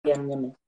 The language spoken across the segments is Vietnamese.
em nha mẹ.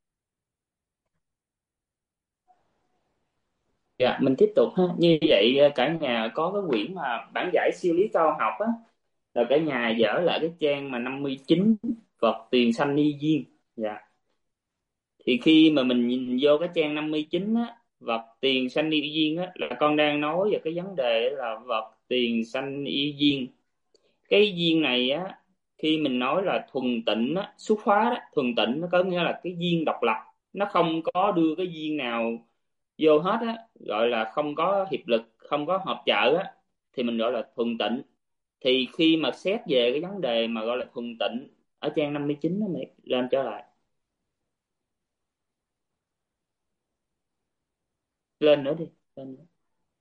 Dạ, mình tiếp tục ha. Như vậy cả nhà có cái quyển mà bản giải siêu lý cao học á, là cả nhà dở lại cái trang mà 59, vật tiền sanh y duyên. Dạ. Thì khi mà mình nhìn vô cái trang 59 á, vật tiền sanh y duyên á, là con đang nói về cái vấn đề là vật tiền sanh y duyên. Cái duyên này á, khi mình nói là thuần tịnh á, xuất phát á, thuần tịnh nó có nghĩa là cái duyên độc lập, nó không có đưa cái duyên nào vô hết á, gọi là không có hiệp lực, không có hợp trợ á, thì mình gọi là thuần tịnh. Thì khi mà xét về cái vấn đề mà gọi là thuần tịnh ở trang 59 đó, mày lên trở lại, lên nữa đi, lên nữa.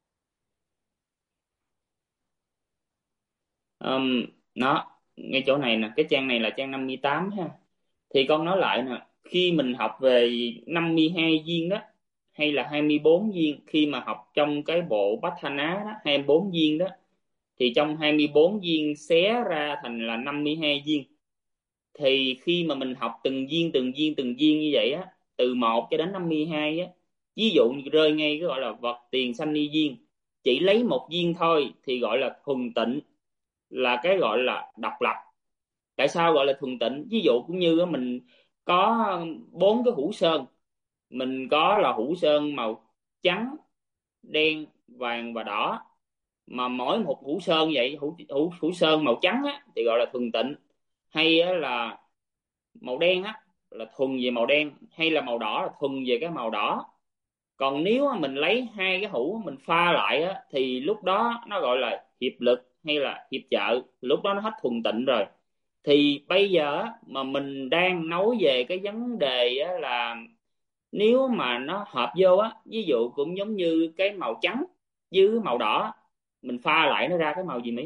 Nó ngay chỗ này nè, cái trang này là trang 58 ha. Thì con nói lại nè, khi mình học về 52 viên đó, hay là 24 viên, khi mà học trong cái bộ Bát Thana đó, 24 viên đó, thì trong 24 viên xé ra thành là 52 viên. Thì khi mà mình học từng viên như vậy á, từ 1 cho đến 52 á, ví dụ như rơi ngay cái gọi là vật tiền sanh ni viên, chỉ lấy một viên thôi thì gọi là thuần tịnh, là cái gọi là độc lập. Tại sao gọi là thuần tịnh? Ví dụ cũng như mình có bốn cái hũ sơn, mình có là hũ sơn màu trắng, đen, vàng và đỏ, mà mỗi một hũ sơn vậy, hũ sơn màu trắng á, thì gọi là thuần tịnh, hay á, là màu đen á là thuần về màu đen, hay là màu đỏ là thuần về cái màu đỏ. Còn nếu mà mình lấy hai cái hũ mình pha lại á, thì lúc đó nó gọi là hiệp lực hay là hiệp trợ, lúc đó nó hết thuần tịnh rồi. Thì bây giờ á, mà mình đang nói về cái vấn đề á, là nếu mà nó hợp vô á, ví dụ cũng giống như cái màu trắng với màu đỏ, mình pha lại nó ra cái màu gì Mỹ?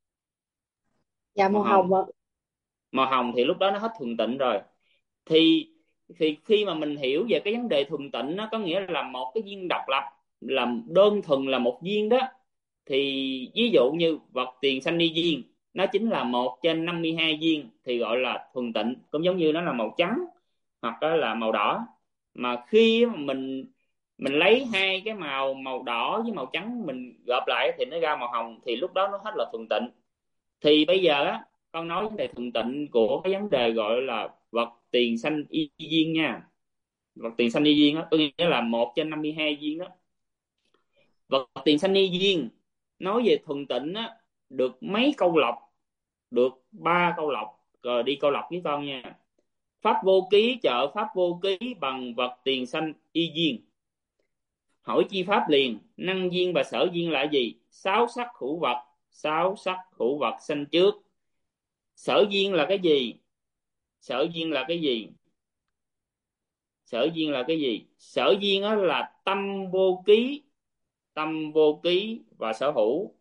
Dạ Màu màu hồng. hồng ạ. Màu hồng thì lúc đó nó hết thuần tịnh rồi. Thì thì khi mà mình hiểu về cái vấn đề thuần tịnh, nó có nghĩa là một cái viên độc lập, là đơn thuần là một viên đó. Thì ví dụ như vật tiền sanh ni viên, nó chính là 1/52 viên, thì gọi là thuần tịnh, cũng giống như nó là màu trắng hoặc là màu đỏ. Mà khi mà mình lấy hai cái màu, màu đỏ với màu trắng, mình gộp lại thì nó ra màu hồng, thì lúc đó nó hết là thuần tịnh. Thì bây giờ á, con nói vấn đề thuần tịnh của cái vấn đề gọi là vật tiền sanh y duyên nha. Vật tiền sanh y duyên á, có nghĩa là 1/52 viên đó. Vật tiền sanh y duyên nói về thuần tịnh á, được mấy câu lọc? Được ba câu lọc. Rồi đi câu lọc với con nha. Pháp vô ký trợ pháp vô ký bằng vật tiền sanh y duyên. Hỏi chi pháp liền, năng duyên và sở duyên là gì? Sáu sắc hữu vật, sáu sắc hữu vật sanh trước. Sở duyên là cái gì? Sở duyên là cái gì? Sở duyên là cái gì? Sở duyên đó là tâm vô ký, tâm vô ký và sở hữu.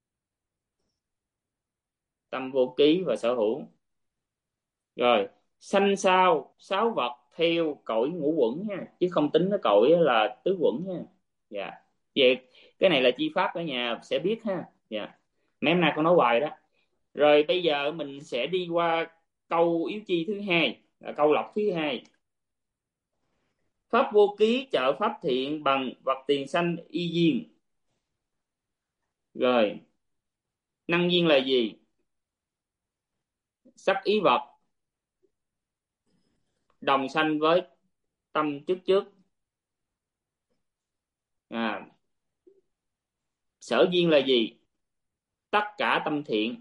Tâm vô ký và sở hữu. Rồi, sanh sao sáu vật theo cõi ngũ quẩn nha, chứ không tính cái cõi là tứ quẩn nha. Dạ. Vậy cái này là chi pháp ở nhà sẽ biết ha. Dạ. Mấy hôm nay con nói hoài đó. Rồi bây giờ mình sẽ đi qua câu yếu chi thứ hai, là câu lọc thứ hai. Pháp vô ký trợ pháp thiện bằng vật tiền sanh y duyên. Rồi, năng duyên là gì? Sắc ý vật đồng sanh với tâm trước trước. À, sở duyên là gì? Tất cả tâm thiện.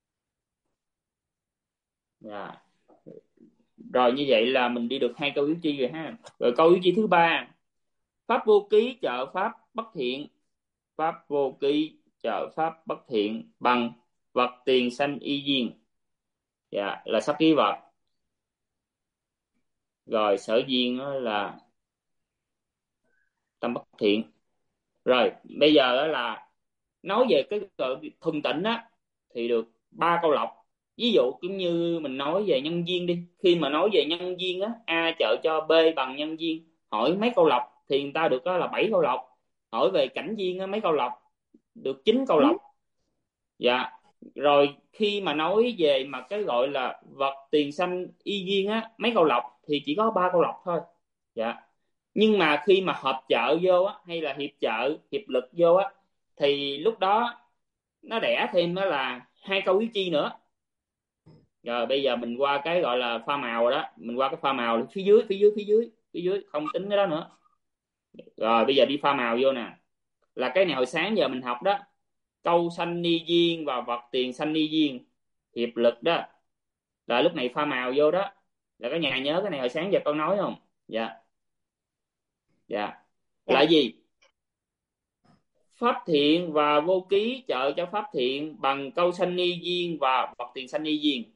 À, rồi như vậy là mình đi được hai câu yếu chi rồi ha. Rồi câu yếu chi thứ ba. Pháp vô ký trợ pháp bất thiện. Pháp vô ký trợ pháp bất thiện bằng vật tiền sanh y duyên. Dạ, là sắc ý vật. Rồi sở duyên là tâm bất thiện. Rồi bây giờ đó là nói về cái thuần tịnh á, thì được ba câu lọc. Ví dụ cũng như mình nói về nhân duyên đi, khi mà nói về nhân duyên á, A trợ cho B bằng nhân duyên, hỏi mấy câu lọc thì người ta được đó là 7 câu lọc. Hỏi về cảnh duyên á, mấy câu lọc, được 9 câu lọc. Dạ. Rồi khi mà nói về mà cái gọi là vật tiền sanh y duyên á, mấy câu lọc thì chỉ có 3 câu lọc thôi. Dạ. Nhưng mà khi mà hợp chợ vô á, hay là hiệp chợ, hiệp lực vô á, thì lúc đó nó đẻ thêm đó là 2 câu yếu chi nữa. Rồi bây giờ mình qua cái gọi là pha màu rồi đó, mình qua cái pha màu phía dưới, phía dưới không tính cái đó nữa. Rồi bây giờ đi pha màu vô nè, là cái này hồi sáng giờ mình học đó, câu sanh ni duyên và vật tiền sanh ni duyên, hiệp lực đó, là lúc này pha màu vô đó, là cả nhà nhớ cái này hồi sáng giờ con nói không? Dạ. Dạ. Là Dạ. gì? Pháp thiện và vô ký trợ cho pháp thiện bằng câu sanh ni duyên và vật tiền sanh ni duyên.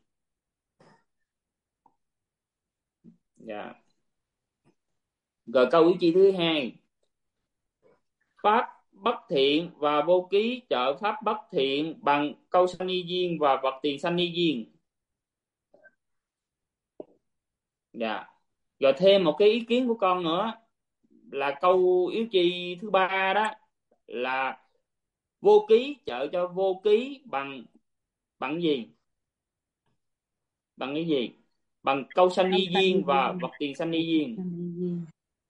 Dạ. Rồi câu ý chi thứ hai, pháp bất thiện và vô ký trợ pháp bất thiện bằng câu sanh ni duyên và vật tiền sanh ni duyên. Dạ. Rồi thêm một cái ý kiến của con nữa, là câu yếu chi thứ ba đó, là vô ký trợ cho vô ký bằng bằng gì? Bằng cái gì? Bằng câu sanh Câu ni sanh ni duyên và duyên, vật tiền sanh ni vật tiền duyên. sanh ni duyên.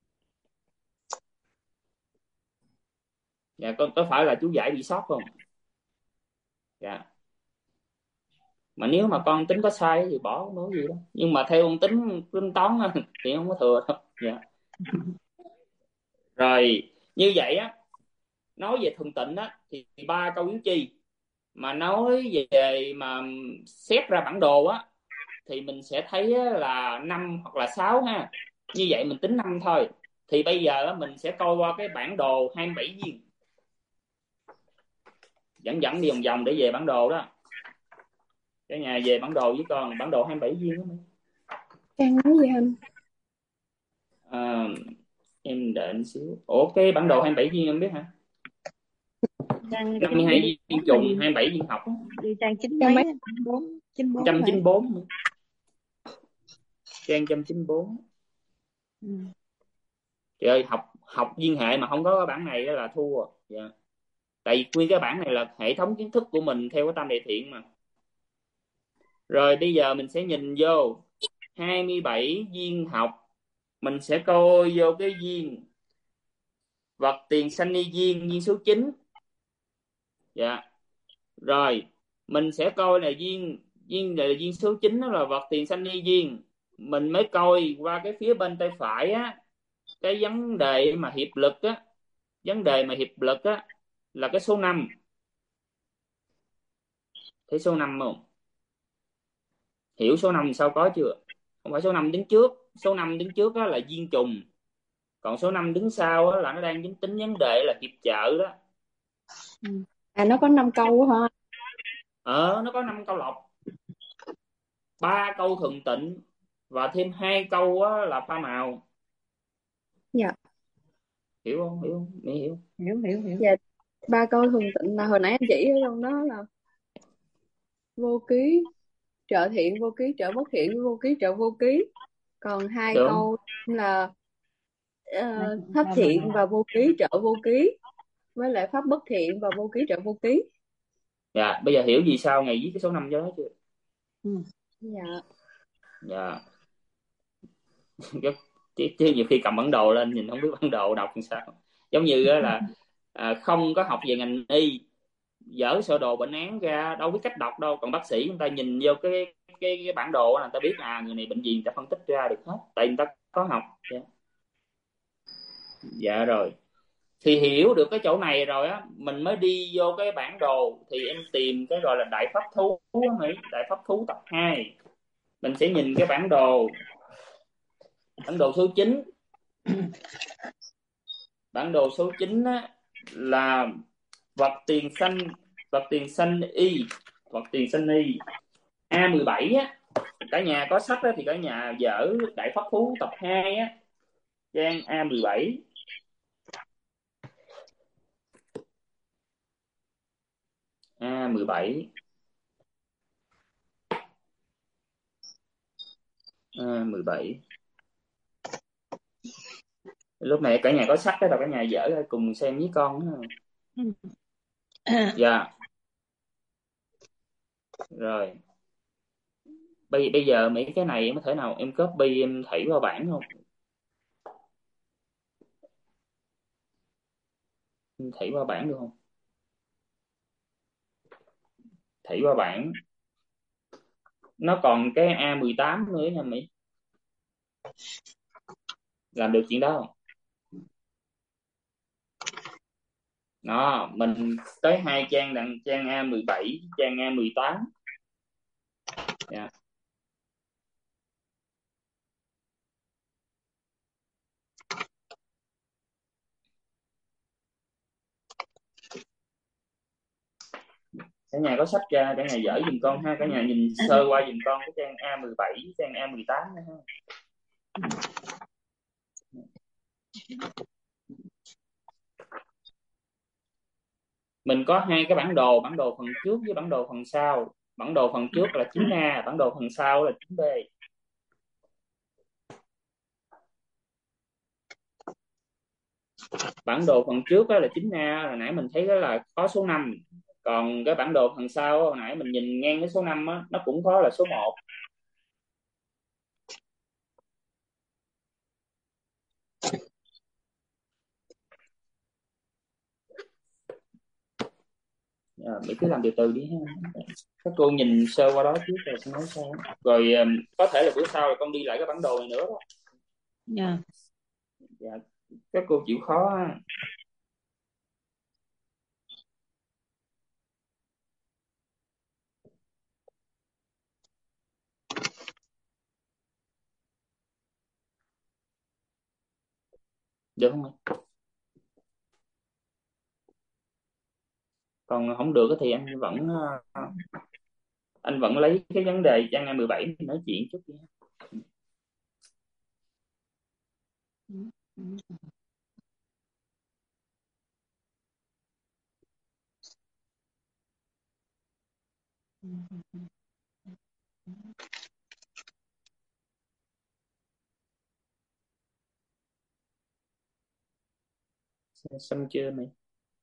Dạ, có phải là chú giải bị sót không? Dạ. Mà nếu mà con tính có sai thì bỏ, không nói gì đâu, nhưng mà theo con tính tính toán á, thì không có thừa đâu. Dạ. Rồi như vậy á, nói về thuần tịnh á thì 3 câu yếu chi, mà nói về mà xét ra bản đồ á thì mình sẽ thấy á, là 5 hoặc là 6 ha. Như vậy mình tính 5 thôi. Thì bây giờ á, mình sẽ coi qua cái bản đồ 27 viên, dẫn dẫn đi vòng vòng để về bản đồ đó. Cái nhà về bản đồ với con, bản đồ 27 viên đó. Trang nói gì anh? À, em đợi một xíu. Ủa cái bản đồ 27 viên em biết hả? Trang 52 viên là trùng, gì? 27 viên học. Đi trang chín Trang mấy mấy? á? 94 phải. 194. Trang 194. Ừ. Trời ơi, học học viên hệ mà không có cái bản này đó là thua. Dạ. Tại vì nguyên cái bản này là hệ thống kiến thức của mình theo cái tam đề thiện mà. Rồi bây giờ mình sẽ nhìn vô 27 viên học, mình sẽ coi vô cái viên vật tiền sanh ni viên, viên số 9. Dạ. Rồi mình sẽ coi là viên viên là viên số 9, đó là vật tiền sanh ni viên. Mình mới coi qua cái phía bên tay phải á, cái vấn đề mà hiệp lực á, vấn đề mà hiệp lực á là cái số 5. Thấy số 5 không? Hiểu số 5 sao có chưa? Không phải số 5 đứng trước, số 5 đứng trước đó là viên trùng, còn số 5 đứng sau đó là nó đang tính vấn đề là hiệp trợ đó. Ừ. À, nó có 5 câu hả? Nó có 5 câu lọc, 3 câu thuần tịnh và thêm 2 câu á, là pha màu. Dạ. Hiểu không? Hiểu không? Mẹ hiểu. Hiểu. Dạ. 3 câu thường tịnh là hồi nãy anh chỉ ở trong đó là vô ký trợ thiện, vô ký trợ bất thiện, vô ký trợ vô ký. Còn 2 Đúng. câu là Hai pháp câu mà. thiện và vô ký trợ vô ký, với lại pháp bất thiện và vô ký trợ vô ký. Dạ, bây giờ hiểu vì sao ngày viết cái số 5 cho đó chưa? Ừ. Dạ. Dạ. chứ nhiều khi cầm bản đồ lên nhìn không biết bản đồ đọc làm sao. Giống như á là không có học về ngành y, dở sơ đồ bệnh án ra đâu biết cách đọc đâu, còn bác sĩ người ta nhìn vô cái bản đồ là người ta biết người này bệnh gì, người ta phân tích ra được hết, tại người ta có học. Dạ. Dạ rồi, thì hiểu được cái chỗ này rồi á, mình mới đi vô cái bản đồ, thì em tìm cái gọi là đại pháp thú á Mỹ, đại pháp thú tập 2. Mình sẽ nhìn cái bản đồ số 9. Bản đồ số 9 á, là vật tiền xanh, vật tiền xanh y, vật tiền xanh y A17 á. Cả nhà có sách á, thì cả nhà dở đại pháp thú tập 2 á, trang A17. A17. A17. Lúc này cả nhà có sách đó, rồi cả nhà dở ra cùng xem với con đó. Dạ. Rồi bây giờ mấy cái này em có thể nào em copy em thảy vào bảng không? Em thảy vào bảng được không? Thảy vào bảng. Nó còn cái A18 nữa nha Mỹ. Làm được chuyện đó không? Đó, mình tới hai trang, đằng trang A17, trang A18. Dạ. Cả nhà có sách ra, cả nhà dở giùm con ha, cả nhà nhìn sơ qua giùm con cái trang A17, trang A18 nữa ha. Mình có hai cái bản đồ phần trước với bản đồ phần sau. Bản đồ phần trước là 9A, bản đồ phần sau là 9B. Bản đồ phần trước đó là 9A, hồi nãy mình thấy đó là có số 5. Còn cái bản đồ phần sau hồi nãy mình nhìn ngang cái số 5 á, nó cũng có là số 1. Mình cứ làm từ từ đi ha. Các cô nhìn sơ qua đó trước rồi sẽ nói sao. Rồi có thể là bữa sau là con đi lại cái bản đồ này nữa đó. Dạ. Dạ. Các cô chịu khó ha. Được không ạ? Còn không được thì anh vẫn lấy cái vấn đề trang A17 mình nói chuyện chút đi. Xong chưa mày?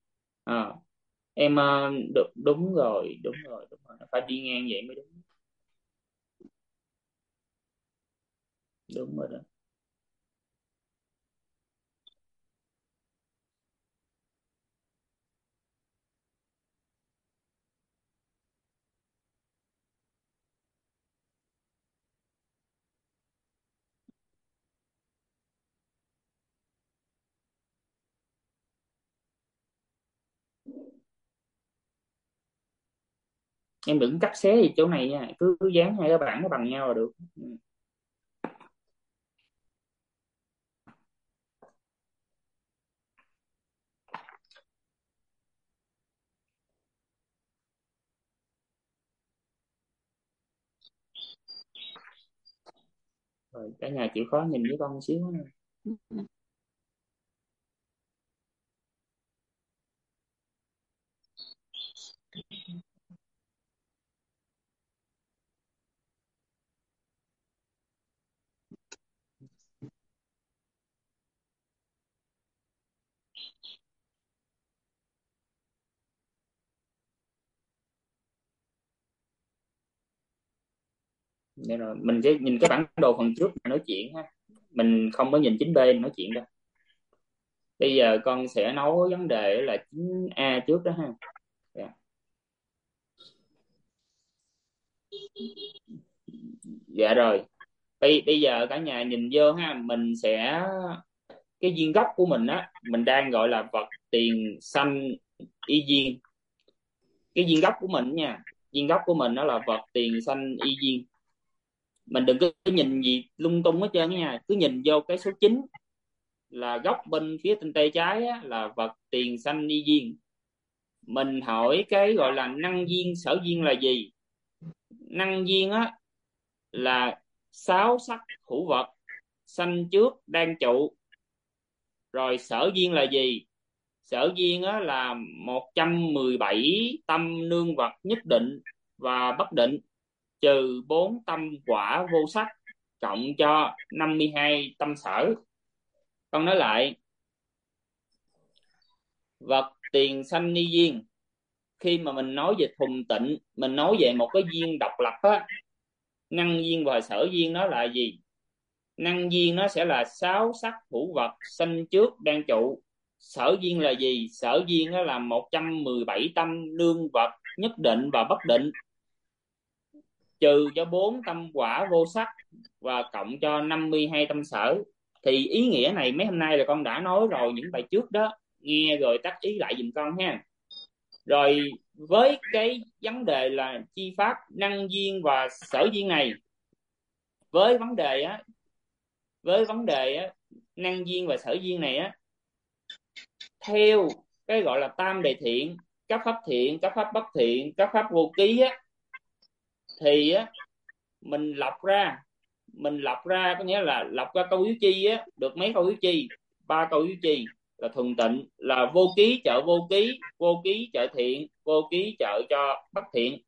Em đúng rồi, đúng rồi, đúng rồi. Phải đi ngang vậy mới đúng. Đúng rồi đó. Em đừng cắt xé gì chỗ này nha, cứ dán hai cái bảng nó bằng nhau là được. Rồi cả nhà chịu khó nhìn với con một xíu nha. Để rồi mình sẽ nhìn cái bản đồ phần trước mà nói chuyện ha, mình không có nhìn 9B nói chuyện đâu. Bây giờ con sẽ nói vấn đề là 9A trước đó ha. Dạ. Dạ rồi. Bây giờ cả nhà nhìn vô ha, mình sẽ cái viên gốc của mình á, mình đang gọi là vật tiền xanh y viên. Cái viên gốc của mình nha, viên gốc của mình đó là vật tiền xanh y viên. Mình đừng có nhìn gì lung tung hết trơn nha, cứ nhìn vô cái số 9 là góc bên phía bên tay trái á, là vật tiền xanh y viên. Mình hỏi cái gọi là năng viên sở viên là gì. Năng viên á là 6 sắc hữu vật, xanh trước đang trụ. Rồi sở viên là gì? Sở viên á là 117 tâm nương vật nhất định và bất định, trừ 4 tâm quả vô sắc, cộng cho 52 tâm sở. Con nói lại, vật tiền sanh ni viên, khi mà mình nói về thuần tịnh, mình nói về một cái viên độc lập á, Năng duyên và sở duyên nó là gì? Năng duyên nó sẽ là 6 sắc hữu vật sanh trước đang trụ. Sở duyên là gì? Sở duyên nó là 117 tâm nương vật nhất định và bất định, trừ cho 4 tâm quả vô sắc và cộng cho 52 tâm sở. Thì ý nghĩa này mấy hôm nay là con đã nói rồi những bài trước đó, nghe rồi tắt ý lại giùm con ha. Rồi với cái vấn đề là chi pháp năng duyên và sở duyên này, với vấn đề á năng duyên và sở duyên này á, theo cái gọi là tam đề thiện, các pháp thiện, các pháp bất thiện, các pháp vô ký á, thì á mình lọc ra có nghĩa là lọc ra câu yếu chi á, được mấy câu yếu chi? 3 câu yếu chi là thuần tịnh, là vô ký trợ vô ký, vô ký trợ thiện, vô ký trợ cho bất thiện.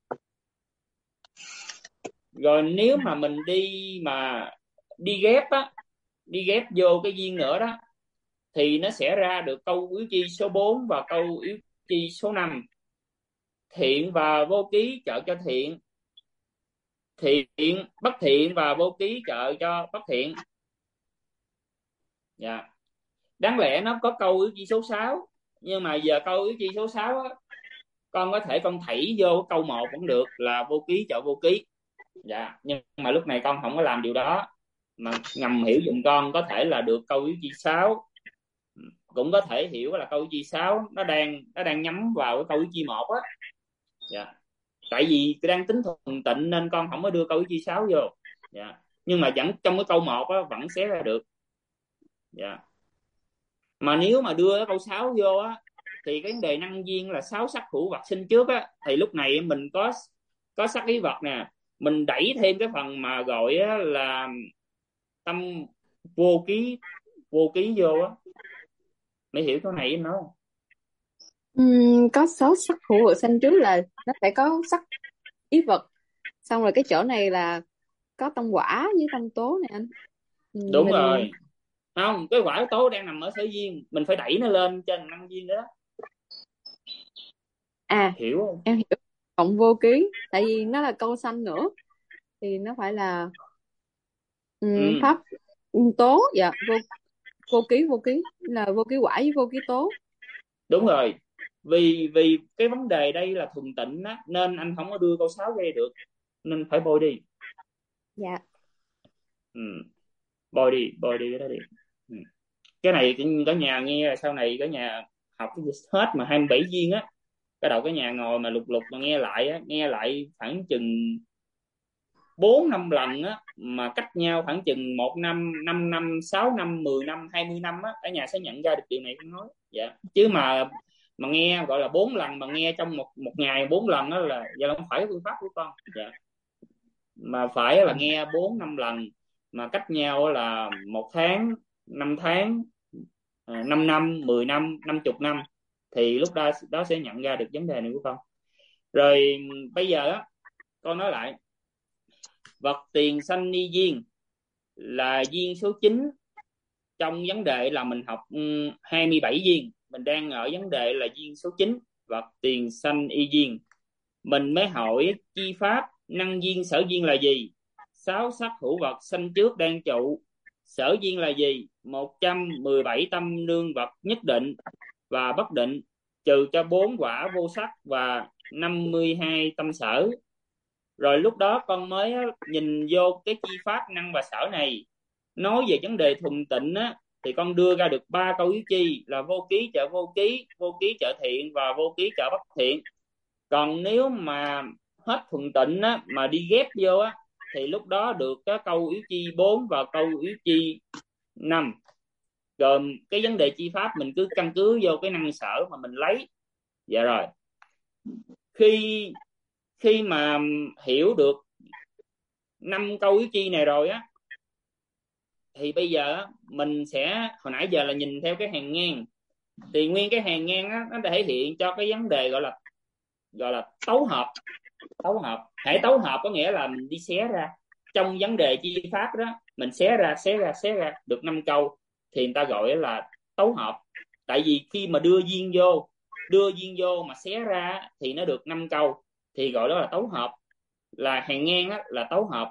Rồi nếu mà mình đi ghép á, đi ghép vô cái duyên nữa đó, thì nó sẽ ra được câu yếu chi số 4 và câu yếu chi số 5. Thiện và vô ký trợ cho thiện, thiện bất thiện và vô ký trợ cho bất thiện. Dạ. Đáng lẽ nó có câu yếu chi số 6, nhưng mà giờ câu yếu chi số 6 á, con có thể con thảy vô câu 1 vẫn được, là vô ký trợ vô ký. Dạ, nhưng mà lúc này con không có làm điều đó, mà ngầm hiểu giùm con có thể là được câu yếu chi 6, cũng có thể hiểu là câu yếu chi 6 nó đang nhắm vào cái câu yếu chi 1 á. Dạ. Tại vì đang tính thuần tịnh nên con không có đưa câu yếu chi 6 vô. Dạ. Nhưng mà vẫn trong cái câu 1 á vẫn xé ra được. Dạ. Mà nếu mà đưa cái câu 6 vô á, thì cái vấn đề năng duyên là 6 sắc hữu vật sinh trước á, thì lúc này mình có sắc ý vật nè, mình đẩy thêm cái phần mà gọi á là tâm vô ký vô á. Mày hiểu cái này em nói không? Có 6 sắc hữu vật sanh trước là nó phải có sắc ý vật, xong rồi cái chỗ này là có tâm quả với tâm tố này anh. Đúng Mình rồi. Không, cái quả tố đang nằm ở sở duyên, mình phải đẩy nó lên trên năng duyên đó. Hiểu không? Em hiểu. Cộng vô ký, tại vì nó là câu sanh nữa thì nó phải là pháp tố. Dạ, vô ký là vô ký quả với vô ký tố. Đúng rồi. Vì cái vấn đề đây là thuần tịnh á, nên anh không có đưa câu 6 gây được, nên phải bôi đi. Dạ. Bôi đi cái đó đi. Cái này cả nhà nghe, sau này cả nhà học cái hết mà 27 viên á, cái đầu cái nhà ngồi mà lục mà nghe lại á, nghe lại khoảng chừng 4-5 lần á, mà cách nhau khoảng chừng 1 năm, 5 năm, 6 năm, 10 năm, 20 năm á, cả nhà sẽ nhận ra được điều này không nói. Dạ. Chứ mà nghe gọi là 4 lần mà nghe trong một ngày 4 lần đó là giờ không phải phương pháp của con. Dạ. Mà phải là nghe 4-5 lần mà cách nhau là 1 tháng, 5 tháng, 5 năm, 10 năm, 50 năm, thì lúc đó sẽ nhận ra được vấn đề này của con. Rồi bây giờ á, con nói lại vật tiền sanh ni duyên là duyên số 9 trong vấn đề là mình học 27 duyên, mình đang ở vấn đề là duyên số 9 vật tiền sanh y duyên. Mình mới hỏi chi pháp năng duyên sở duyên là gì? 6 sắc hữu vật sanh trước đang trụ. Sở duyên là gì? 117 tâm nương vật nhất định và bất định, trừ cho 4 quả vô sắc và 52 tâm sở. Rồi lúc đó con mới nhìn vô cái chi pháp năng và sở này, nói về vấn đề thuần tịnh á, thì con đưa ra được 3 câu yếu chi là vô ký trợ vô ký, vô ký trợ thiện và vô ký trợ bất thiện. Còn nếu mà hết thuần tịnh á, mà đi ghép vô á, thì lúc đó được cái câu yếu chi 4 và câu yếu chi 5. Rồi cái vấn đề chi pháp mình cứ căn cứ vô cái năng sở mà mình lấy. Dạ rồi. Khi mà hiểu được 5 câu yếu chi này rồi á, thì bây giờ mình sẽ, hồi nãy giờ là nhìn theo cái hàng ngang, thì nguyên cái hàng ngang á, nó thể hiện cho cái vấn đề gọi là tấu hợp. Hãy tấu hợp có nghĩa là mình đi xé ra trong vấn đề chi pháp đó, mình xé ra được 5 câu thì người ta gọi là tấu hợp. Tại vì khi mà đưa duyên vô mà xé ra thì nó được 5 câu thì gọi đó là tấu hợp. là hàng ngang á, là tấu hợp.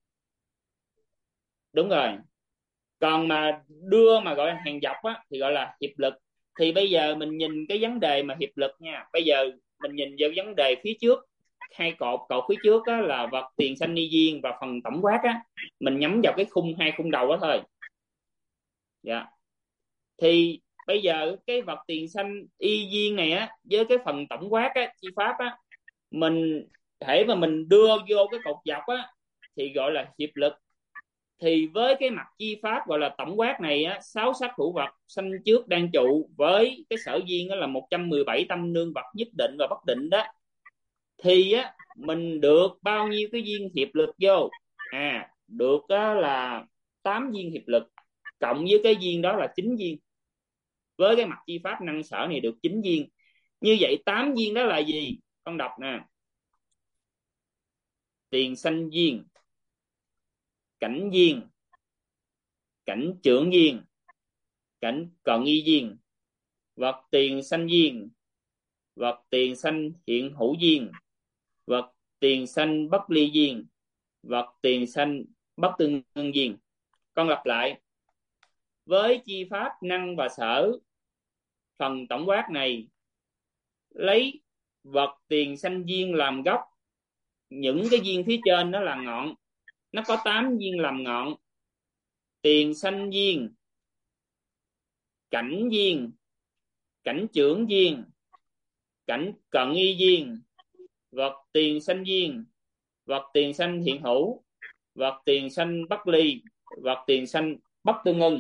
Đúng rồi. Còn mà đưa mà gọi là hàng dọc á, thì gọi là hiệp lực. Thì bây giờ mình nhìn cái vấn đề mà hiệp lực nha. Bây giờ mình nhìn vào vấn đề phía trước, hai cột phía trước á, là vật tiền xanh y duyên và phần tổng quát á, mình nhắm vào cái hai khung đầu đó thôi. Dạ. Thì bây giờ cái vật tiền xanh y duyên này á, với cái phần tổng quát á, chi pháp á, mình thể mà mình đưa vô cái cột dọc á thì gọi là hiệp lực. Thì với cái mặt chi pháp gọi là tổng quát này á, 6 sắc hữu vật sanh trước đang trụ với cái sở duyên là 117 tâm nương vật nhất định và bất định đó, thì á mình được bao nhiêu cái duyên hiệp lực vô? Được á, là 8 duyên hiệp lực, cộng với cái duyên đó là 9 duyên. Với cái mặt chi pháp năng sở này được 9 duyên. Như vậy 8 duyên đó là gì? Con đọc nè. Tiền sanh duyên, cảnh duyên, cảnh trưởng duyên, cảnh cận y duyên, vật tiền sanh duyên, vật tiền sanh hiện hữu duyên, vật tiền sanh bất ly duyên, vật tiền sanh bất tương ưng duyên. Con lặp lại. Với chi pháp năng và sở phần tổng quát này, lấy vật tiền sanh duyên làm gốc, những cái duyên phía trên nó là ngọn, nó có 8 duyên làm ngọn. Tiền sanh duyên, cảnh duyên, cảnh trưởng duyên, cảnh cận y duyên, vật tiền sanh duyên, vật tiền sanh hiện hữu, vật tiền sanh bất ly, vật tiền sanh bất tương ưng.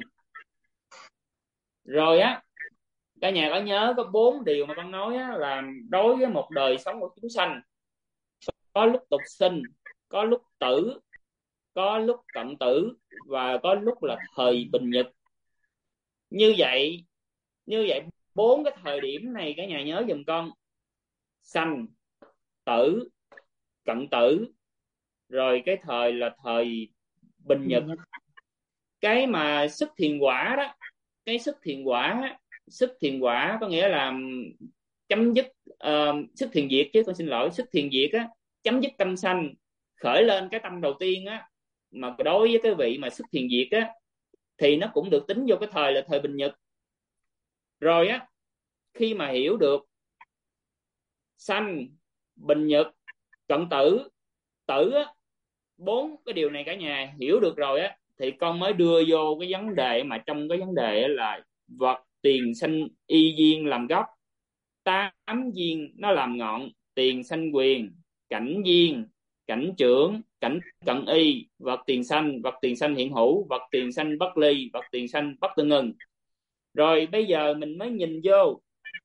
Rồi á, cả nhà có nhớ có 4 điều mà con nói á, là đối với một đời sống của chúng sanh, có lúc tục sinh, có lúc tử, có lúc cận tử, và có lúc là thời bình nhật. Như vậy 4 cái thời điểm này cả nhà nhớ giùm con: sanh, tử, cận tử, rồi cái thời là thời bình nhật. Cái mà sức thiền quả đó, cái sức thiền quả có nghĩa là chấm dứt sức thiền diệt, chứ con xin lỗi, sức thiền diệt á, chấm dứt tâm sanh, khởi lên cái tâm đầu tiên á, mà đối với cái vị mà sức thiền diệt á, thì nó cũng được tính vô cái thời là thời bình nhật. Rồi á, khi mà hiểu được sanh, bình nhật, cận tử, tử á, 4 cái điều này cả nhà hiểu được rồi á, thì con mới đưa vô cái vấn đề mà trong cái vấn đề là vật tiền sanh y duyên làm gốc, 8 duyên nó làm ngọn. Tiền sanh quyền, cảnh duyên, cảnh trưởng, cảnh cận y, vật tiền sanh hiện hữu, vật tiền sanh bất ly, vật tiền sanh bất tương ưng. Rồi bây giờ mình mới nhìn vô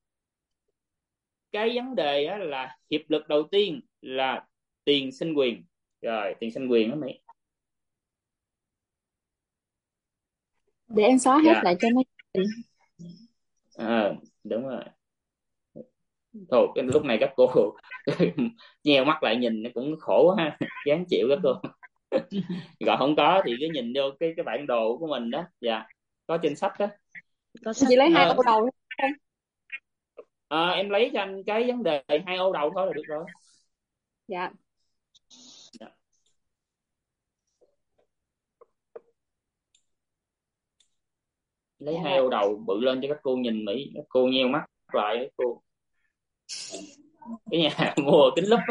cái vấn đề á, là hiệp lực đầu tiên là tiền sinh quyền. Rồi tiền sinh quyền đó Mỹ. Để em xóa hết Dạ. lại cho nó. Đúng rồi. Thôi cái lúc này các cô nheo mắt lại nhìn nó cũng khổ ha, dáng chịu các cô. Gọi không có thì cứ nhìn vô cái bản đồ của mình đó. Dạ, có trên sách đó. Có sách Chị lấy 2 Ờ, ô đầu em lấy cho anh cái vấn đề 2 ô đầu thôi là được rồi. dạ. Dạ. Lấy Dạ 2 rồi. ô đầu bự lên cho các cô nhìn Mỹ, các cô nheo mắt lại các cô. Cái nhà mua kính lúp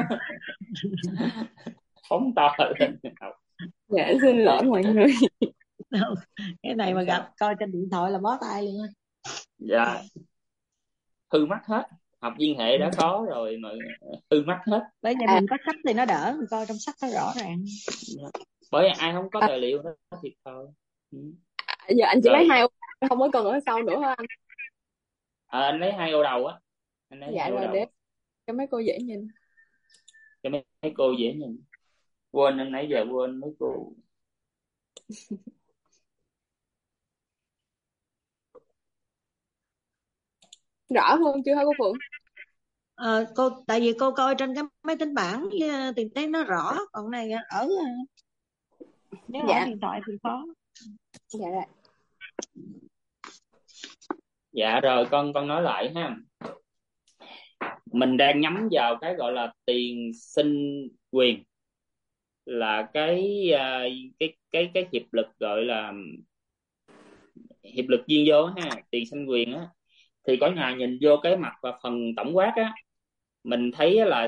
phóng to lên. Dạ xin lỗi mọi người. Cái này mà gặp coi trên điện thoại là bó tay luôn á. Dạ, hư mắt hết. Học viên hệ đã có rồi mà hư mắt hết. Bởi vậy mình có sách thì nó đỡ, mình coi trong sách nó rõ ràng. Bởi ai không có tài liệu đó thiệt thôi. Giờ anh chỉ Rồi. lấy 2 ô, không có cần ở sau nữa hả anh? Anh lấy 2 ô đầu á. Anh lấy Dạ 2 ô rồi, đầu để cho mấy cô dễ nhìn. cho mấy cô dễ nhìn. Quên anh nãy giờ quên mấy cô. Rõ hơn chưa hả cô Phượng? Cô tại vì cô coi trên cái máy tính bảng thì thấy nó rõ, còn này ở nếu ở điện thoại thì khó. Dạ rồi. Dạ rồi, con nói lại ha. Mình đang nhắm vào cái gọi là tiền sinh quyền. là cái hiệp lực gọi là hiệp lực viên vô ha, tiền sanh quyền á, thì có nhà nhìn vô cái mặt và phần tổng quát á, mình thấy là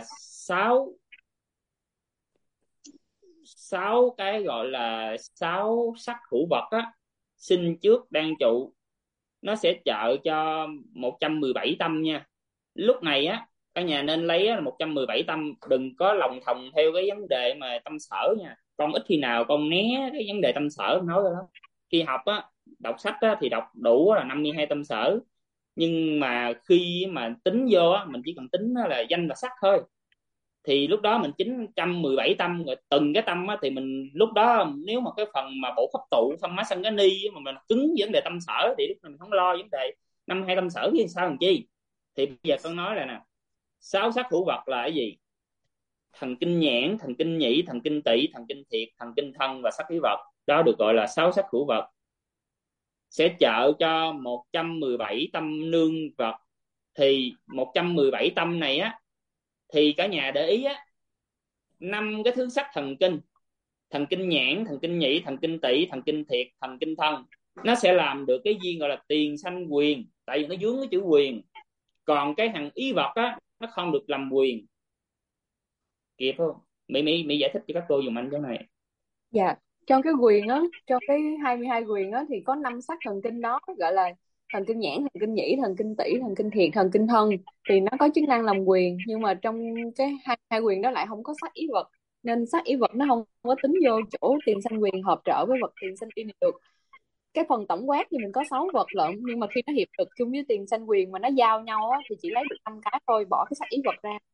sáu cái gọi là sáu sắc hữu vật á, sinh trước đang trụ, nó sẽ trợ cho 117 tâm nha. Lúc này á cả nhà nên lấy là 117 tâm, đừng có lòng thòng theo cái vấn đề mà tâm sở nha. Con ít khi nào con né cái vấn đề tâm sở, nói rồi đó. Khi học á, đọc sách á, thì đọc đủ là 52 tâm sở, nhưng mà khi mà tính vô á, mình chỉ cần tính là danh và sắc thôi, thì lúc đó mình 917 tâm rồi. Từng cái tâm á, thì mình lúc đó nếu mà cái phần mà bộ pháp tụ xong má sanh cái ni mà mình cứng vấn đề tâm sở thì lúc này mình không lo vấn đề năm hai tâm sở thì sao làm chi. Thì bây giờ con nói là nè, sáu sắc hữu vật là cái gì? Thần kinh nhãn, thần kinh nhĩ, thần kinh tỵ, thần kinh thiệt, thần kinh thân và sắc ý vật, đó được gọi là sáu sắc hữu vật, sẽ trợ cho 117 tâm nương vật. Thì 117 tâm này á, thì cả nhà để ý á, năm cái thứ sắc thần kinh, thần kinh nhãn, thần kinh nhĩ, thần kinh tỵ, thần kinh thiệt, thần kinh thân, nó sẽ làm được cái duyên gọi là tiền sanh quyền, tại vì nó vướng cái chữ quyền. Còn cái thằng ý vật á, nó không được làm quyền. Kịp không? Mỹ giải thích cho các cô dùm anh cái này. Dạ, trong cái quyền á, trong cái 22 quyền á thì có 5 sắc thần kinh đó, gọi là thần kinh nhãn, thần kinh nhĩ, thần kinh tỵ, thần kinh thiệt, thần kinh thân, thì nó có chức năng làm quyền. Nhưng mà trong cái 22 quyền đó lại không có sắc ý vật, nên sắc ý vật nó không có tính vô chỗ tiền sanh quyền hợp trợ với vật tiền sanh uy này được. Cái phần tổng quát thì mình có 6 vật lận, nhưng mà khi nó hiệp lực chung với tiền sanh quyền mà nó giao nhau á thì chỉ lấy được 5 cái thôi, bỏ cái sắc ý vật ra.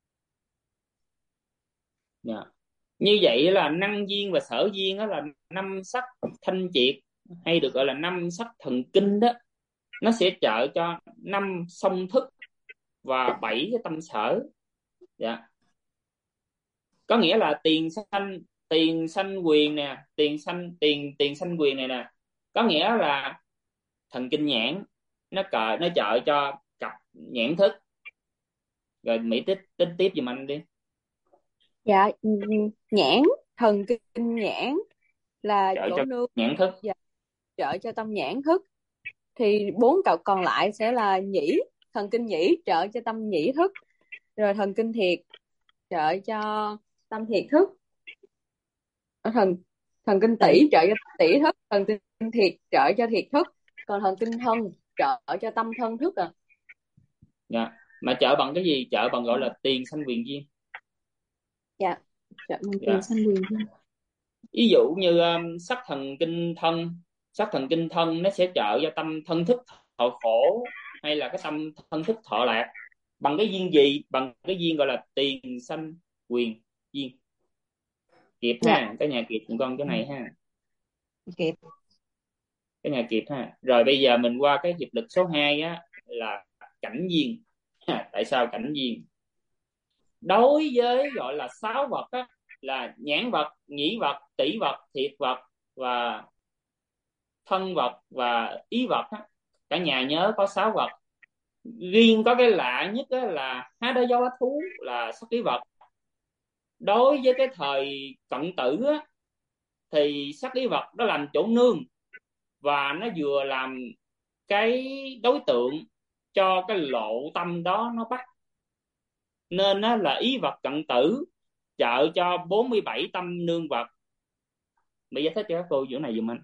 Yeah. Như vậy là năng duyên và sở duyên đó là năm sắc thanh triệt, hay được gọi là năm sắc thần kinh đó, nó sẽ trợ cho 5 song thức và 7 cái tâm sở. Dạ. Có nghĩa là tiền sanh quyền nè, tiền sanh quyền này nè, có nghĩa là thần kinh nhãn, nó trợ cho cặp nhãn thức. Rồi Mỹ tính tiếp giùm anh đi. Dạ, nhãn, thần kinh nhãn là Trợ chỗ cho nương. nhãn thức. Dạ, trợ cho tâm nhãn thức. Thì 4 cặp còn lại sẽ là nhĩ, thần kinh nhĩ trợ cho tâm nhĩ thức, rồi thần kinh thiệt trợ cho tâm thiệt thức, thần kinh tỵ trợ cho tâm tỵ thức, thần kinh thiệt trợ cho thiệt thức, còn thần kinh thân trợ cho tâm thân thức. Dạ. Mà trợ bằng cái gì? Trợ bằng gọi là tiền sanh quyền duyên. Dạ, trợ bằng Dạ. tiền sanh quyền duyên. Ví dụ như sắc thần kinh thân nó sẽ trợ cho tâm thân thức thọ khổ, hay là cái tâm thân thức thọ lạc. Bằng cái duyên gì? Bằng cái duyên gọi là tiền sanh quyền duyên. Kịp Dạ. ha, cái nhà kịp cùng con cái này ha. Kịp. Cái nhà kịp ha. Rồi bây giờ mình qua cái hiệp lực số 2 á, là cảnh duyên. Tại sao cảnh duyên? Đối với gọi là sáu vật á, là nhãn vật, nhĩ vật, tỷ vật, thiệt vật và thân vật và ý vật á, cả nhà nhớ có 6 vật. Riêng có cái lạ nhất á là há đá gió lá thú là sắc ý vật. Đối với cái thời cận tử á, thì sắc ý vật nó làm chỗ nương, và nó vừa làm cái đối tượng cho cái lộ tâm đó nó bắt. Nên á, là ý vật cận tử trợ cho 47 tâm nương vật. Mỹ giải thích cho các cô chỗ này dùm anh.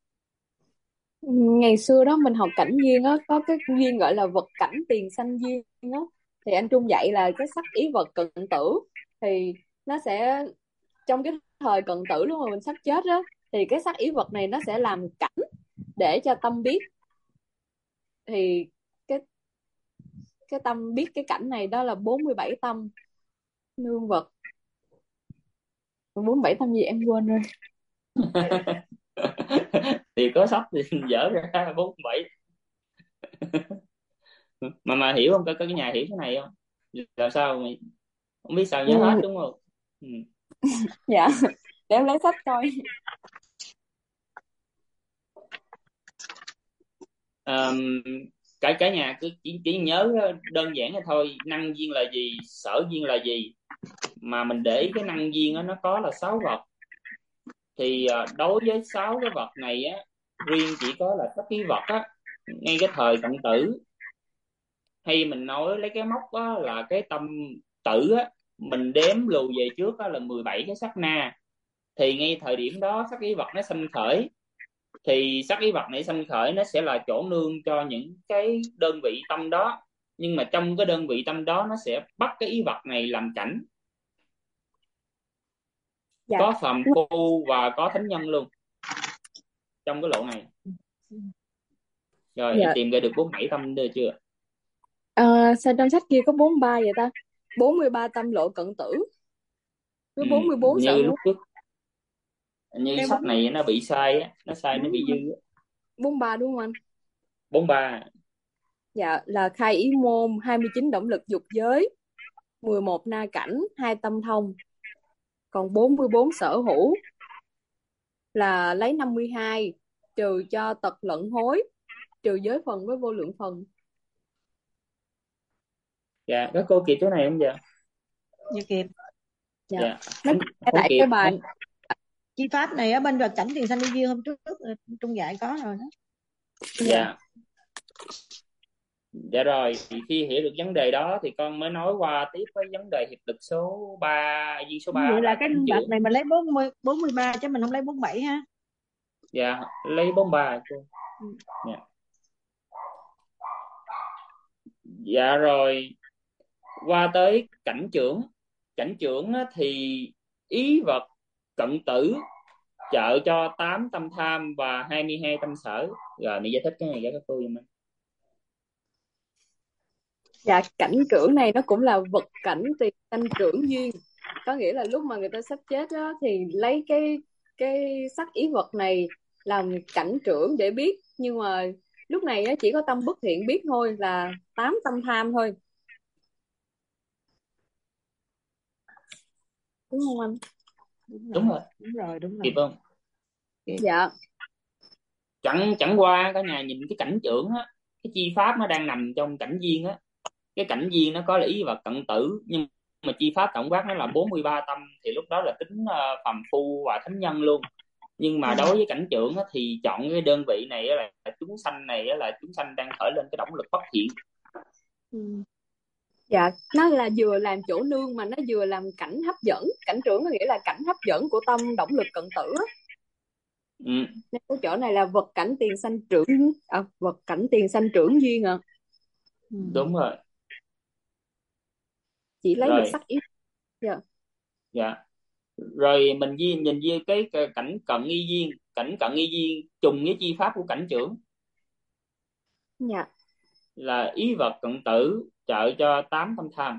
Ngày xưa đó mình học cảnh duyên á, có cái duyên gọi là vật cảnh tiền sanh duyên á, thì anh Trung dạy là cái sắc ý vật cận tử, thì nó sẽ trong cái thời cận tử lúc mà mình sắp chết á, thì cái sắc ý vật này nó sẽ làm cảnh để cho tâm biết. Thì cái tâm biết cái cảnh này đó là 47 tâm nương vật. 47 tâm gì em quên rồi. Thì có sách thì dở ra 47. Mà hiểu không? Có cái nhà hiểu cái này không? Làm sao mà không biết sao nhớ hết đúng không? Ừ. Dạ, để em lấy sách coi. Cả nhà cứ chỉ nhớ đơn giản là thôi, năng duyên là gì, sở duyên là gì, mà mình để ý cái năng duyên đó, nó có là 6 vật. Thì đối với 6 cái vật này á, riêng chỉ có là sắc khí vật á, ngay cái thời cận tử, hay mình nói lấy cái mốc á, là cái tâm tử á, mình đếm lùi về trước á, là 17 cái sát na. Thì ngay thời điểm đó sắc khí vật nó sanh khởi, thì sắc khí vật này sanh khởi nó sẽ là chỗ nương cho những cái đơn vị tâm đó, nhưng mà trong cái đơn vị tâm đó nó sẽ bắt cái ý vật này làm cảnh. Dạ. Có phàm phu và có thánh nhân luôn trong cái lộ này. Rồi Dạ. em tìm ra được 47 tâm được chưa? Sao trong sách kia có 43 vậy ta? 43 tâm lộ cận tử với 44 sở Như hữu. lúc trước, như Cái sách này nó bị sai á, nó sai, nó bị dư á. 43 đúng không anh? 43. Dạ, là khai ý môn, 29 động lực dục giới, 11 na cảnh, 2 tâm thông. Còn 44 sở hữu là lấy 52 trừ cho tật lẫn hối, trừ giới phần với vô lượng phần. Dạ các cô kịp chỗ này không dạ? Dạ kịp. Dạ. Dạ Nó không tại kịp cái bài không. Chi pháp này ở bên vật cảnh tiền sanh ly duyên hôm trước Trung dạy có rồi đó. Dạ. Dạ rồi, thì khi hiểu được vấn đề đó thì con mới nói qua tiếp với vấn đề hiệp lực số 3, duyên số 3 Vậy là là cái cảnh bạc dưỡng. này mình lấy 43 chứ mình không lấy 47 ha. Dạ lấy 43 cô. Dạ. Dạ rồi, qua tới cảnh trưởng. Cảnh trưởng á, thì ý vật cận tử trợ cho 8 tâm tham và 22 tâm sở. Rồi mình giải thích cái này cho các cô giùm em. Dạ, cảnh trưởng này nó cũng là vật cảnh tiền sanh trưởng duyên. Có nghĩa là lúc mà người ta sắp chết đó, thì lấy cái sắc ý vật này làm cảnh trưởng để biết. Nhưng mà lúc này á, chỉ có tâm bất thiện biết thôi, là 8 tâm tham thôi. Đúng không anh? Đúng rồi. Đúng rồi. Kịp không? Dạ. Chẳng qua cả nhà nhìn cái cảnh trưởng á, cái chi pháp nó đang nằm trong cảnh duyên á. Cái cảnh duyên nó có là ý vật cận tử, nhưng mà chi pháp tổng quát nó là 43 tâm, thì lúc đó là tính phàm phu và thánh nhân luôn. Nhưng mà đối với cảnh trưởng á, thì chọn cái đơn vị này á, là chúng sanh này á, là chúng sanh đang khởi lên cái động lực bất thiện. Dạ, nó là vừa làm chỗ nương mà nó vừa làm cảnh hấp dẫn. Cảnh trưởng có nghĩa là cảnh hấp dẫn của tâm động lực cận tử á. Nên cái chỗ này là vật cảnh tiền sanh trưởng, vật cảnh tiền sanh trưởng duyên ạ. Đúng rồi. Chỉ lấy được sắc ý. Dạ. Dạ. Rồi mình nhìn với cái cảnh cận nghi duyên. Cảnh cận nghi duyên trùng với chi pháp của cảnh trưởng. Dạ. Là ý vật cận tử trợ cho 8 tâm tham.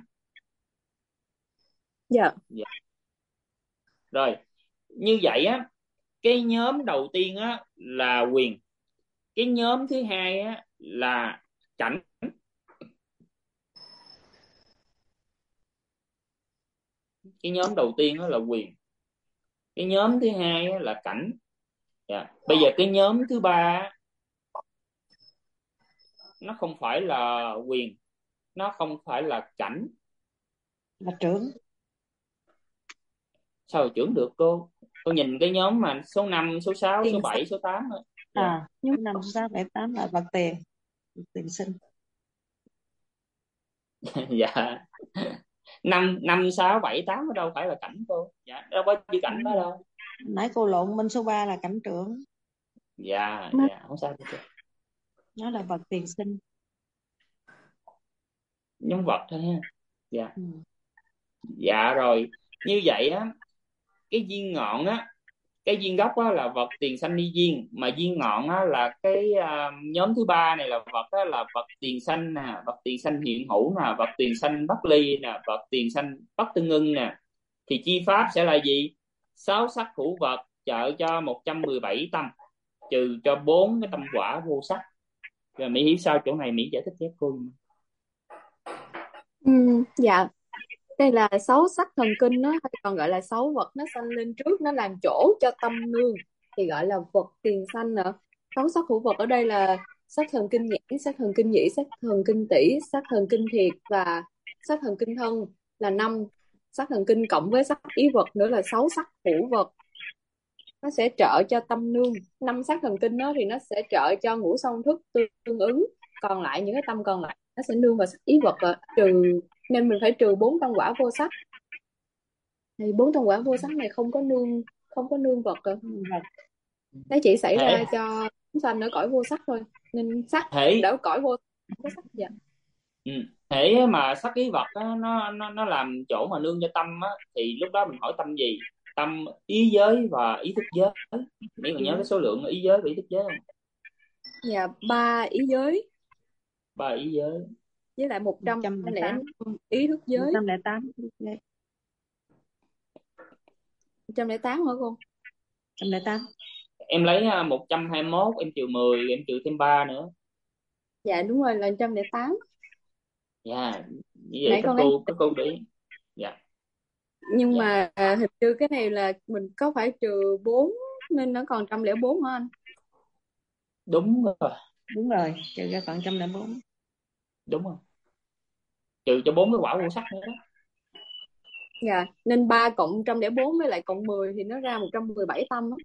Dạ. Dạ. Rồi như vậy á, cái nhóm đầu tiên á là quyền, cái nhóm thứ hai á là cảnh, cái nhóm đầu tiên á là quyền, cái nhóm thứ hai á là cảnh. Dạ. Bây giờ cái nhóm thứ ba nó không phải là quyền, nó không phải là cảnh, Là trưởng. sao mà trưởng được cô? Cô nhìn cái nhóm mà số 5, số 6, số 7, số 8 á. Dạ. Nhóm 5, 6, 7, 8 là vật tiền, tiền sinh. Dạ. 5, 5, 6, 7, 8 ở đâu phải là cảnh cô? Dạ, đâu có chữ cảnh đó đâu. Nãy cô lộn, bên số 3 là cảnh trưởng. Dạ, dạ, không sao. Nó là vật tiền sinh. Nhân vật thôi ha. Dạ. Dạ rồi, như vậy á, cái duyên ngọn á, cái duyên gốc á là vật tiền sanh ly duyên, mà duyên ngọn á là cái nhóm thứ ba này là vật á, là vật tiền sanh nè, vật tiền sanh hiện hữu nè, vật tiền sanh bất ly nè, vật tiền sanh bất tương ưng nè. Thì chi pháp sẽ là gì? 6 sắc hữu vật trợ cho 117 tâm, trừ cho 4 cái tâm quả vô sắc. Rồi Mỹ hiểu sao chỗ này Mỹ giải thích với cô. Dạ, đây là 6 sắc thần kinh đó, hay còn gọi là 6 vật nó sanh lên trước, nó làm chỗ cho tâm nương, thì gọi là vật tiền sanh nữa. 6 sắc hữu vật ở đây là sắc thần kinh nhãn, sắc thần kinh nhĩ, sắc thần kinh tỷ, sắc thần kinh thiệt và sắc thần kinh thân, là 5. sắc thần kinh cộng với sắc ý vật nữa là 6 sắc hữu vật, nó sẽ trợ cho tâm nương. 5 sắc thần kinh đó thì nó sẽ trợ cho ngũ song thức tương ứng, còn lại những cái tâm còn lại nó sẽ nương vào sắc ý vật trừ, nên mình phải trừ 4 tâm quả vô sắc. Thì 4 tâm quả vô sắc này không có nương vật nó chỉ xảy ra cho chúng sanh ở cõi vô sắc thôi, nên sắc đỡ cõi vô sắc không có sắc. Dạ. Thể mà sắc ý vật á, nó làm chỗ mà nương cho tâm á, thì lúc đó mình hỏi tâm gì? Tâm ý giới và ý thức giới. Mỹ còn nhớ cái số lượng ý giới và ý thức giới không? Dạ, 3 ý giới. 3 ý giới với lại 105 ý thức giới. 108 108 hả cô? 108. Em lấy 121, em trừ 10, em trừ thêm 3 nữa. Dạ đúng rồi, là 108. Dạ, như vậy các cô để. Dạ. Nhưng mà hình như cái này là mình có phải trừ 4 nên nó còn 104 hả anh? Đúng rồi. Đúng rồi, trừ ra còn 104. Đúng rồi. Trừ cho 4 cái quả vô sắc nữa đó. Dạ, nên 3 cộng 104 với lại cộng 10 thì nó ra 117 tâm đó.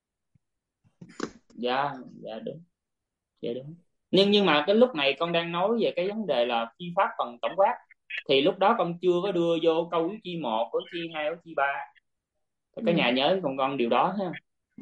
Dạ, dạ đúng. Dạ đúng. Nhưng mà cái lúc này con đang nói về cái vấn đề là chi pháp phần tổng quát, thì lúc đó con chưa có đưa vô câu yếu chi 1, yếu chi 2, yếu chi 3. Cả nhà nhớ con điều đó ha.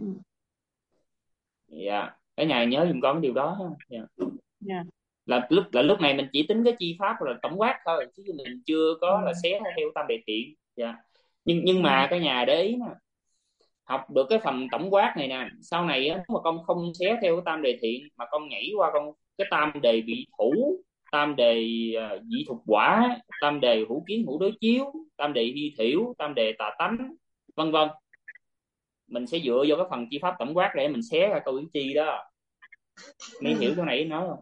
Dạ, cả nhà nhớ giùm con điều đó ha. Dạ. Là lúc này mình chỉ tính cái chi pháp là tổng quát thôi, chứ mình chưa có là xé theo tam đề thiện. Dạ. Nhưng mà cả nhà để ý nè, học được cái phần tổng quát này nè, sau này á, mà con không xé theo cái tam đề thiện mà con nhảy qua con cái tam đề vị thủ, tam đề dị thục quả, tam đề hữu kiến hữu đối chiếu, tam đề hy thiểu, tam đề tà tánh, vân vân, mình sẽ dựa vô cái phần chi pháp tổng quát để mình xé ra câu yếu chi đó. Mới hiểu chỗ này nói không?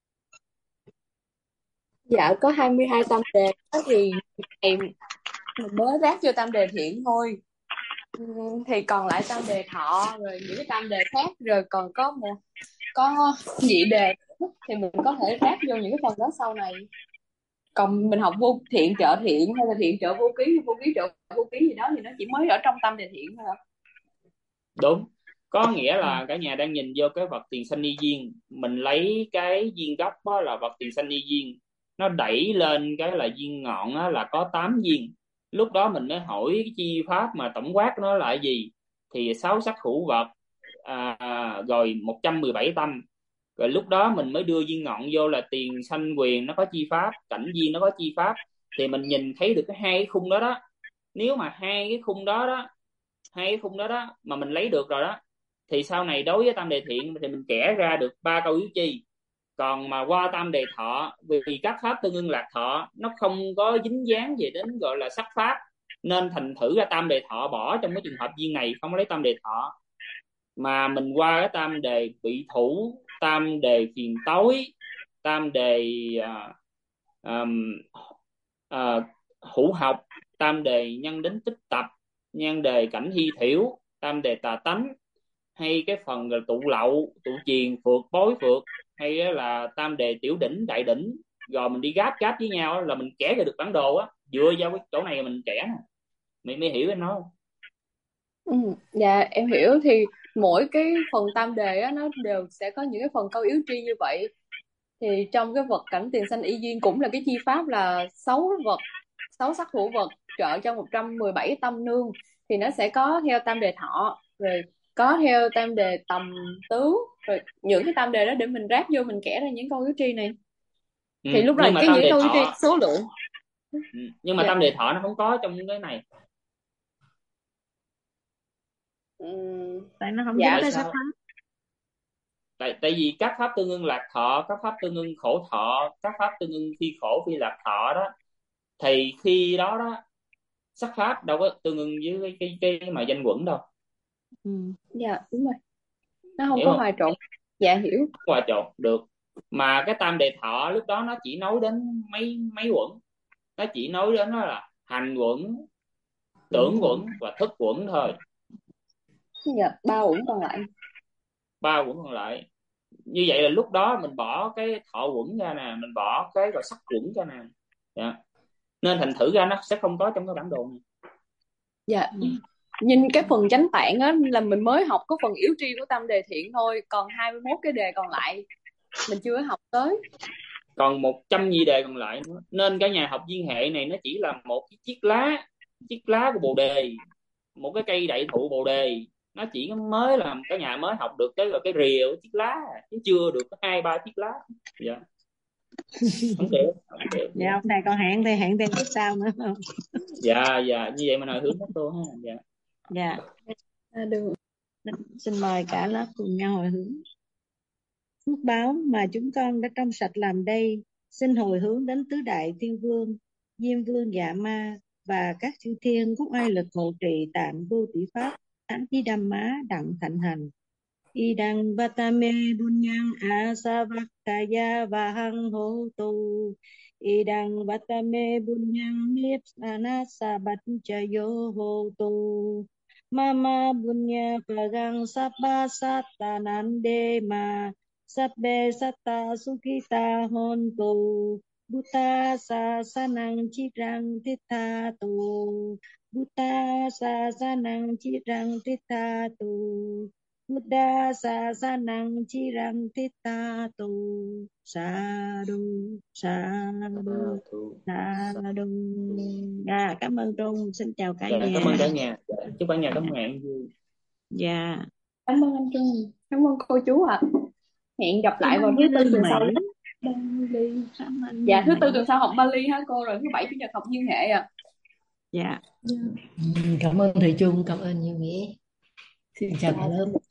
Dạ có 22 tam đề đó, thì em mình mới ráp vô tam đề thiện thôi. Thì còn lại tam đề thọ rồi những cái tam đề khác, rồi còn có nhị đề thì mình có thể ráp vô những cái phần đó sau này. Còn mình học vô thiện trợ thiện hay là thiện trợ vô ký, vô ký trợ vô ký gì đó thì nó chỉ mới ở trong tam đề thiện thôi. Đúng, có nghĩa là cả nhà đang nhìn vô cái vật tiền sanh ni duyên, mình lấy cái duyên gốc đó là vật tiền sanh ni duyên, nó đẩy lên cái là duyên ngọn đó là có 8 duyên. Lúc đó mình mới hỏi cái chi pháp mà tổng quát nó là gì, thì 6 sắc hữu vật, rồi 117 tâm. Rồi lúc đó mình mới đưa duyên ngọn vô là tiền sanh quyền nó có chi pháp, cảnh duyên nó có chi pháp, thì mình nhìn thấy được cái hai cái khung đó đó. Nếu mà hai cái khung đó đó mà mình lấy được rồi đó, thì sau này đối với tam đề thiện thì mình kẻ ra được 3 câu yếu chi. Còn mà qua tam đề thọ, vì các pháp tương ưng lạc thọ nó không có dính dáng về đến gọi là sắc pháp, nên thành thử ra tam đề thọ bỏ trong cái trường hợp duyên này, không có lấy tam đề thọ, mà mình qua cái tam đề vị thủ, tam đề phiền tối, tam đề hữu học, tam đề nhân đến tích tập, nhân đề cảnh hy thiểu, tam đề tà tánh, hay cái phần là tụ lậu, tụ triền, phượt, bối phượt, hay là tam đề tiểu đỉnh, đại đỉnh. Rồi mình đi gáp với nhau là mình kẻ ra được bản đồ á, dựa vào cái chỗ này mình kẻ. Mới hiểu em nói không? Dạ em hiểu. Thì mỗi cái phần tam đề á, nó đều sẽ có những cái phần câu yếu tri như vậy. Thì trong cái vật cảnh tiền sanh y duyên cũng là cái chi pháp là 6 vật, 6 sắc hữu vật trợ cho 117 tâm nương, thì nó sẽ có theo tam đề thọ, rồi có theo tam đề tầm tứ, rồi những cái tam đề đó để mình ráp vô mình kẻ ra những câu yếu tri này. Thì lúc này những câu yếu tri số lượng. Nhưng mà tam đề thọ nó không có trong cái này. Tại nó không dính tới sắc pháp. Tại vì các pháp tương ưng lạc thọ, các pháp tương ưng khổ thọ, các pháp tương ưng phi khổ phi lạc thọ đó, thì khi đó đó sắc pháp đâu có tương ưng với cái mà danh quẩn đâu. Dạ đúng rồi, nó không có hòa trộn. Dạ hiểu. Hòa trộn được. Mà cái tam đề thọ lúc đó nó chỉ nói đến mấy quẩn, nó chỉ nói đến nó là hành quẩn, tưởng quẩn và thức quẩn thôi. Dạ, 3 quẩn còn lại. 3 quẩn còn lại. Như vậy là lúc đó mình bỏ cái thọ quẩn ra nè, mình bỏ cái gọi sắc quẩn ra nè. Dạ. nên thành thử ra nó sẽ không có trong cái bản đồ này. Dạ. Nhìn cái phần chánh tạng á là mình mới học có phần yếu tri của tam đề thiện thôi, còn 21 cái đề còn lại mình chưa học tới, còn 100 gì đề còn lại nữa. Nên cả nhà học duyên hệ này nó chỉ là một cái chiếc lá của bồ đề, một cái cây đại thụ bồ đề, nó chỉ mới là cả nhà mới học được cái rìa của chiếc lá, chứ chưa được 2-3 chiếc lá. Dạ. Không được. Dạ ông thầy còn hẹn thêm tiết sau nữa không? Dạ như vậy mà nói hướng các cô ha. Dạ. Được. Xin mời cả lớp cùng nhau hồi hướng. Phước báo mà chúng con đã trong sạch làm đây, xin hồi hướng đến tứ đại thiên vương, Diêm Vương Dạ Ma và các chư thiên có oai lực hộ trì tạng vô tỷ pháp, thánh chí đam má đặng thạnh hành. Idang vatame bunyang asavakaya vahang hotu. Idang vatame bunyang nipsana sabatchayo hotu. Mama bunya pagang sabba sattanandema. Sabbe satta sukita hontu. Buddha sasanang chirang tithatu. Buddha sasanang chirang tithatu. Buddha sasanang chirang tithatu. Sadhu sadhu sadhu. Dạ cảm ơn Trung, xin chào cả nhà. Cảm ơn cả nhà. Chúc cả nhà có một ngày vui. Dạ. Cảm ơn anh Trung, cảm ơn cô chú ạ. Hẹn gặp lại vào thứ Tư tuần sau. Dạ thứ Tư tuần sau học Bali hả cô, rồi thứ Bảy Chủ nhật học duyên hệ ạ. Dạ. Cảm ơn thầy Trung, cảm ơn nhiều nghĩa. Xin chào cả lớp.